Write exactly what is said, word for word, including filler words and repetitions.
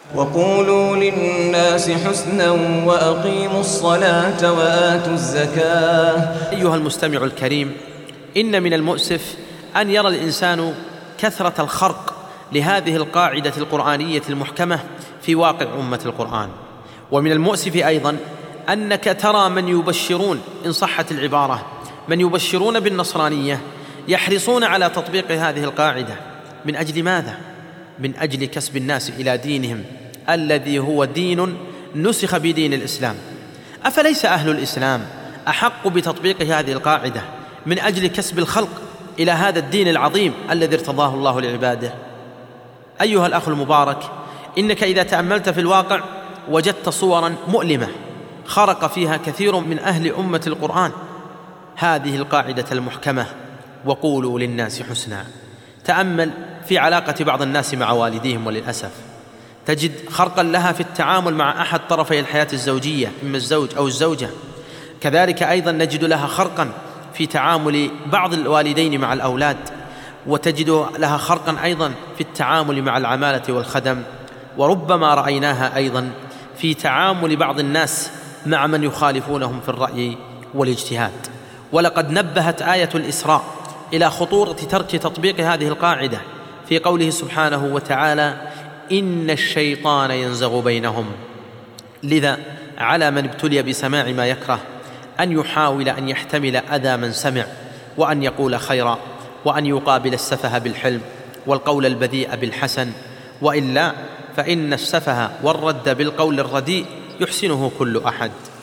وقولوا للناس حسنا وأقيموا الصلاة وآتوا الزكاة. أيها المستمع الكريم، إن من المؤسف أن يرى الإنسان كثرة الخرق لهذه القاعدة القرآنية المحكمة في واقع أمة القرآن. ومن المؤسف أيضا أنك ترى من يبشرون، إن صحت العبارة، من يبشرون بالنصرانية يحرصون على تطبيق هذه القاعدة. من أجل ماذا؟ من أجل كسب الناس إلى دينهم الذي هو دين نسخ بدين الإسلام. أفليس أهل الإسلام أحق بتطبيق هذه القاعدة من أجل كسب الخلق إلى هذا الدين العظيم الذي ارتضاه الله لعباده؟ أيها الأخ المبارك، إنك إذا تأملت في الواقع وجدت صورا مؤلمة خرق فيها كثير من أهل أمة القرآن هذه القاعدة المحكمة: وقولوا للناس حسنا. تأمل في علاقة بعض الناس مع والديهم، وللأسف تجد خرقا لها في التعامل مع أحد طرفي الحياة الزوجية، إما الزوج أو الزوجة. كذلك أيضا نجد لها خرقا في تعامل بعض الوالدين مع الأولاد، وتجد لها خرقا أيضا في التعامل مع العمالة والخدم، وربما رأيناها أيضا في تعامل بعض الناس مع من يخالفونهم في الرأي والاجتهاد. ولقد نبهت آية الإسراء إلى خطورة ترك تطبيق هذه القاعدة في قوله سبحانه وتعالى: إن الشيطان ينزغ بينهم. لذا على من ابتلي بسماع ما يكره أن يحاول أن يحتمل أذى من سمع، وأن يقول خيرا، وأن يقابل السفه بالحلم والقول البذيء بالحسن، وإلا فإن السفه والرد بالقول الرديء يحسنه كل أحد.